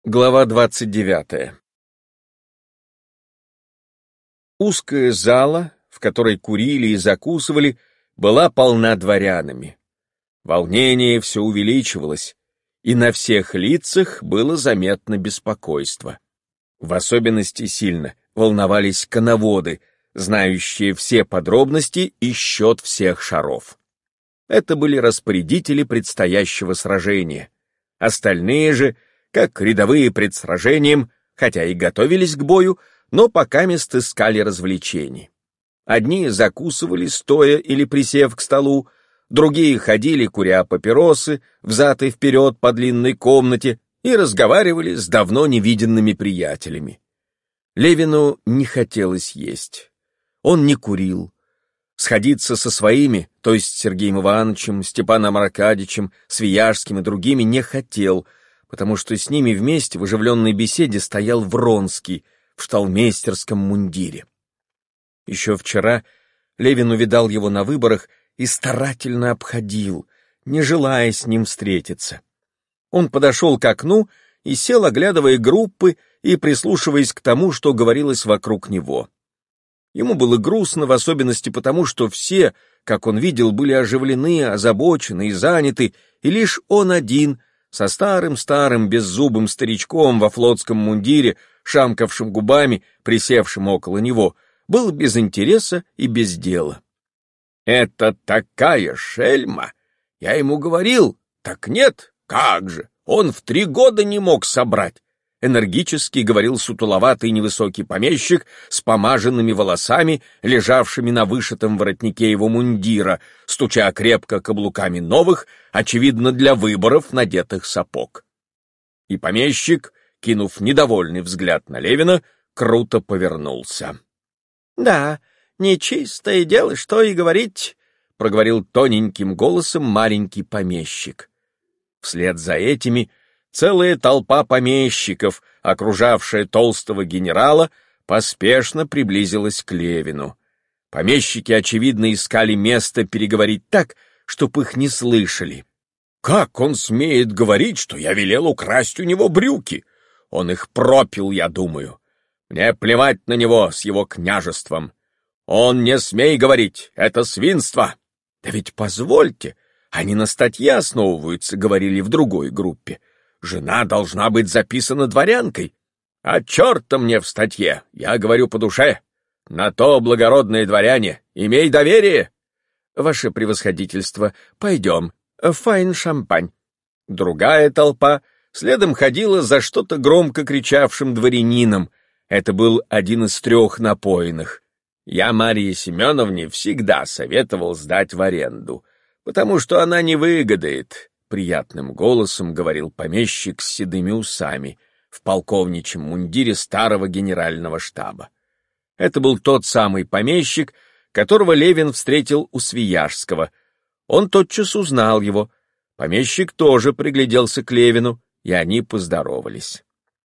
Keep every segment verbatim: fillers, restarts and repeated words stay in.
Глава двадцать девятая. Узкая зала, в которой курили и закусывали, была полна дворянами. Волнение все увеличивалось, и на всех лицах было заметно беспокойство. В особенности сильно волновались коноводы, знающие все подробности и счет всех шаров. Это были распорядители предстоящего сражения. Остальные же, как рядовые пред сражением, хотя и готовились к бою, но покамест искали развлечений. Одни закусывали, стоя или присев к столу, другие ходили, куря папиросы, взад и вперед по длинной комнате и разговаривали с давно невиденными приятелями. Левину не хотелось есть. Он не курил. Сходиться со своими, то есть Сергеем Ивановичем, Степаном Аркадьичем, Свияжским и другими, не хотел, потому что с ними вместе в оживленной беседе стоял Вронский в шталмейстерском мундире. Еще вчера Левин увидал его на выборах и старательно обходил, не желая с ним встретиться. Он подошел к окну и сел, оглядывая группы и прислушиваясь к тому, что говорилось вокруг него. Ему было грустно, в особенности потому, что все, как он видел, были оживлены, озабочены и заняты, и лишь он один, со старым-старым беззубым старичком во флотском мундире, шамкавшим губами, присевшим около него, был без интереса и без дела. «Это такая шельма! Я ему говорил, так нет, как же, он в три года не мог собрать!» Энергически говорил сутуловатый невысокий помещик с помаженными волосами, лежавшими на вышитом воротнике его мундира, стуча крепко каблуками новых, очевидно, для выборов надетых сапог. И помещик, кинув недовольный взгляд на Левина, круто повернулся. — Да, нечистое дело, что и говорить, — проговорил тоненьким голосом маленький помещик. Вслед за этими целая толпа помещиков, окружавшая толстого генерала, поспешно приблизилась к Левину. Помещики, очевидно, искали место переговорить так, чтоб их не слышали. «Как он смеет говорить, что я велел украсть у него брюки? Он их пропил, я думаю. Мне плевать на него с его княжеством. Он не смей говорить, это свинство!» «Да ведь позвольте, они на статье основываются», — говорили в другой группе. «Жена должна быть записана дворянкой. А черта мне в статье, я говорю по душе. На то, благородные дворяне, имей доверие». «Ваше превосходительство, пойдем, файн шампань». Другая толпа следом ходила за что-то громко кричавшим дворянином. Это был один из трех напоенных. Я Марье Семеновне всегда советовал сдать в аренду, потому что она не выгодает. Приятным голосом говорил помещик с седыми усами в полковничьем мундире старого генерального штаба. Это был тот самый помещик, которого Левин встретил у Свияжского. Он тотчас узнал его. Помещик тоже пригляделся к Левину, и они поздоровались.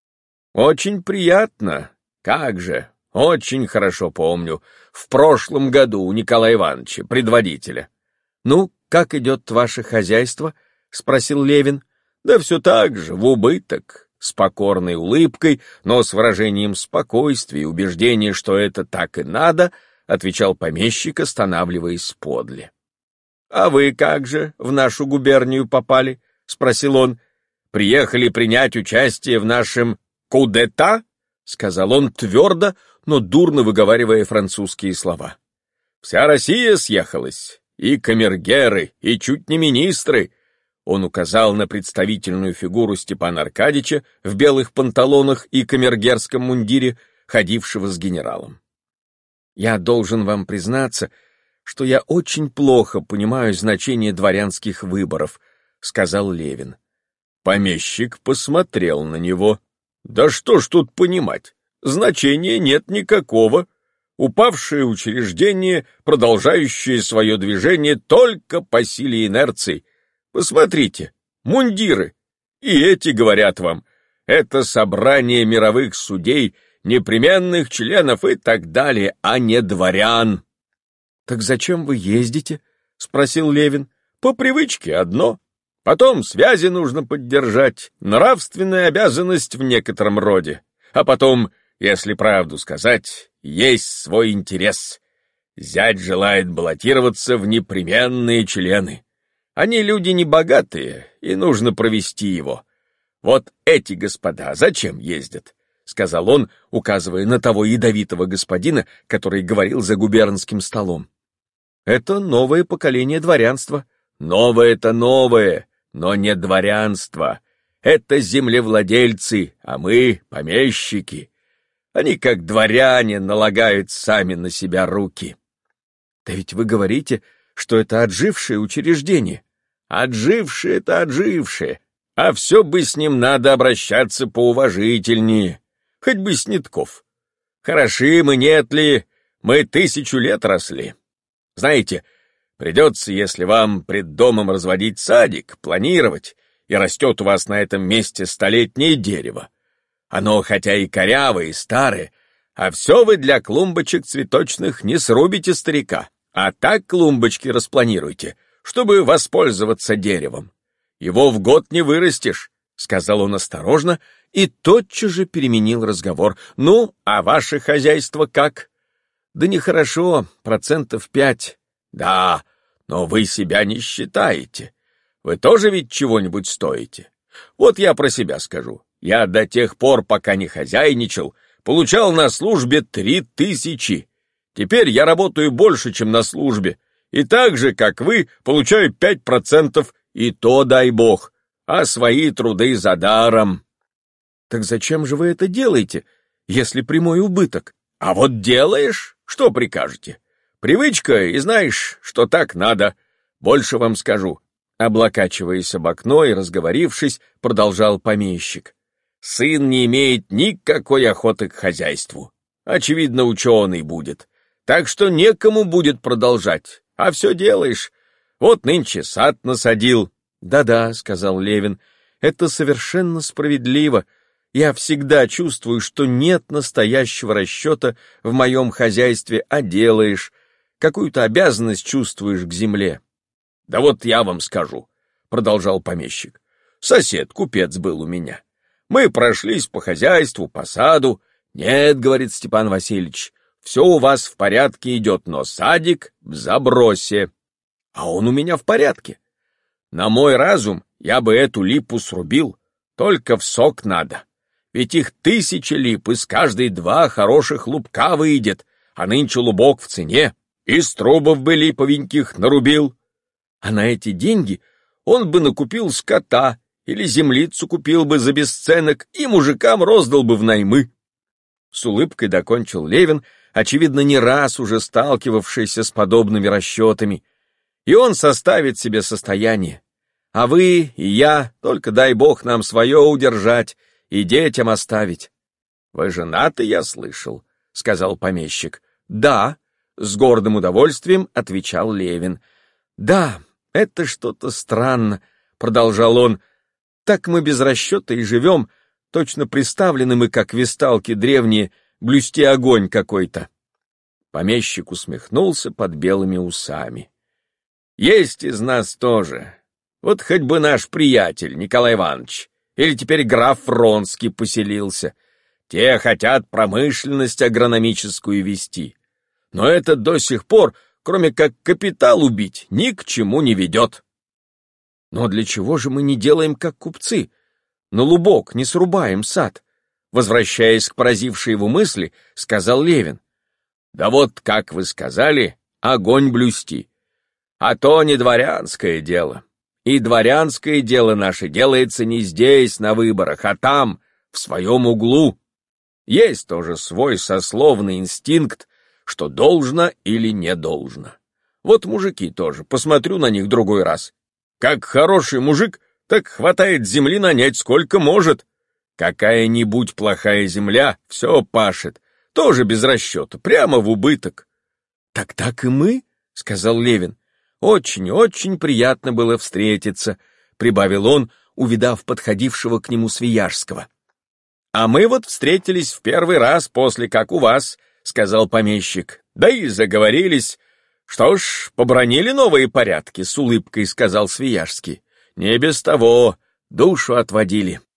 «Очень приятно, как же, очень хорошо помню, в прошлом году у Николая Ивановича, предводителя. Ну, как идет ваше хозяйство?» — спросил Левин. «Да все так же, в убыток», — с покорной улыбкой, но с выражением спокойствия и убеждения, что это так и надо, — отвечал помещик, останавливаясь подле. «А вы как же в нашу губернию попали?» — спросил он. «Приехали принять участие в нашем кудета?» — сказал он твердо, но дурно выговаривая французские слова. «Вся Россия съехалась, и камергеры, и чуть не министры». Он указал на представительную фигуру Степана Аркадьича в белых панталонах и камергерском мундире, ходившего с генералом. «Я должен вам признаться, что я очень плохо понимаю значение дворянских выборов», — сказал Левин. Помещик посмотрел на него. «Да что ж тут понимать? Значения нет никакого. Упавшее учреждение, продолжающее свое движение только по силе инерции. Посмотрите, мундиры. И эти говорят вам, это собрание мировых судей, непременных членов и так далее, а не дворян». «Так зачем вы ездите?» — спросил Левин. «По привычке одно. Потом связи нужно поддержать, нравственная обязанность в некотором роде. А потом, если правду сказать, есть свой интерес. Зять желает баллотироваться в непременные члены. Они люди небогатые, и нужно провести его. Вот эти господа зачем ездят? — сказал он, указывая на того ядовитого господина, который говорил за губернским столом. — Это новое поколение дворянства. Новое-то новое, но не дворянство. Это землевладельцы, а мы — помещики. Они, как дворяне, налагают сами на себя руки. — Да ведь вы говорите, что это отжившее учреждение. Отжившее-то отжившее, а все бы с ним надо обращаться поуважительнее. Хоть бы Снетков. Хороши мы, нет ли, мы тысячу лет росли. Знаете, придется, если вам пред домом разводить садик, планировать, и растет у вас на этом месте столетнее дерево. Оно хотя и корявое, и старое, а все вы для клумбочек цветочных не срубите старика, а так клумбочки распланируйте, чтобы воспользоваться деревом. Его в год не вырастешь, — сказал он осторожно, и тотчас же переменил разговор. Ну, а ваше хозяйство как? Да нехорошо, процентов пять. Да, но вы себя не считаете. Вы тоже ведь чего-нибудь стоите. Вот я про себя скажу. Я до тех пор, пока не хозяйничал, получал на службе три тысячи. Теперь я работаю больше, чем на службе, и так же, как вы, получаю пять процентов, и то дай бог, а свои труды за даром. Так зачем же вы это делаете, если прямой убыток? А вот делаешь, что прикажете? Привычка, и знаешь, что так надо. Больше вам скажу. Облокачиваясь об окно и разговорившись, продолжал помещик. Сын не имеет никакой охоты к хозяйству. Очевидно, ученый будет. Так что некому будет продолжать. А все делаешь. Вот нынче сад насадил. Да-да, — сказал Левин, — это совершенно справедливо. Я всегда чувствую, что нет настоящего расчета в моем хозяйстве, а делаешь. Какую-то обязанность чувствуешь к земле. — Да вот я вам скажу, — продолжал помещик. Сосед, купец был у меня. Мы прошлись по хозяйству, по саду. Нет, — говорит Степан Васильевич, — все у вас в порядке идет, но садик в забросе. А он у меня в порядке. На мой разум я бы эту липу срубил, только в сок надо. Ведь их тысяча лип, из каждой два хороших лубка выйдет, а нынче лубок в цене, и струбов бы липовеньких нарубил. А на эти деньги он бы накупил скота или землицу купил бы за бесценок и мужикам роздал бы в наймы. С улыбкой докончил Левин, очевидно, не раз уже сталкивавшийся с подобными расчетами. И он составит себе состояние. А вы и я, только дай бог нам свое удержать и детям оставить. — Вы женаты, я слышал, — сказал помещик. — Да, — с гордым удовольствием отвечал Левин. — Да, это что-то странно, — продолжал он. — Так мы без расчета и живем, точно приставлены мы, как весталки древние, блюсти огонь какой-то. Помещик усмехнулся под белыми усами. — Есть из нас тоже. Вот хоть бы наш приятель Николай Иванович или теперь граф Вронский поселился. Те хотят промышленность агрономическую вести. Но это до сих пор, кроме как капитал убить, ни к чему не ведет. Но для чего же мы не делаем, как купцы? На лубок не срубаем сад? Возвращаясь к поразившей его мысли, сказал Левин. Да вот, как вы сказали, огонь блюсти. А то не дворянское дело. И дворянское дело наше делается не здесь, на выборах, а там, в своем углу. Есть тоже свой сословный инстинкт, что должно или не должно. Вот мужики тоже, посмотрю на них другой раз. Как хороший мужик, так хватает земли нанять сколько может. Какая-нибудь плохая земля все пашет, тоже без расчета, прямо в убыток. — Так так и мы, — сказал Левин. Очень-очень приятно было встретиться, — прибавил он, увидав подходившего к нему Свияжского. — А мы вот встретились в первый раз после как у вас, — сказал помещик. — Да и заговорились. — Что ж, побронили новые порядки, — с улыбкой сказал Свияжский. — не без того душу отводили.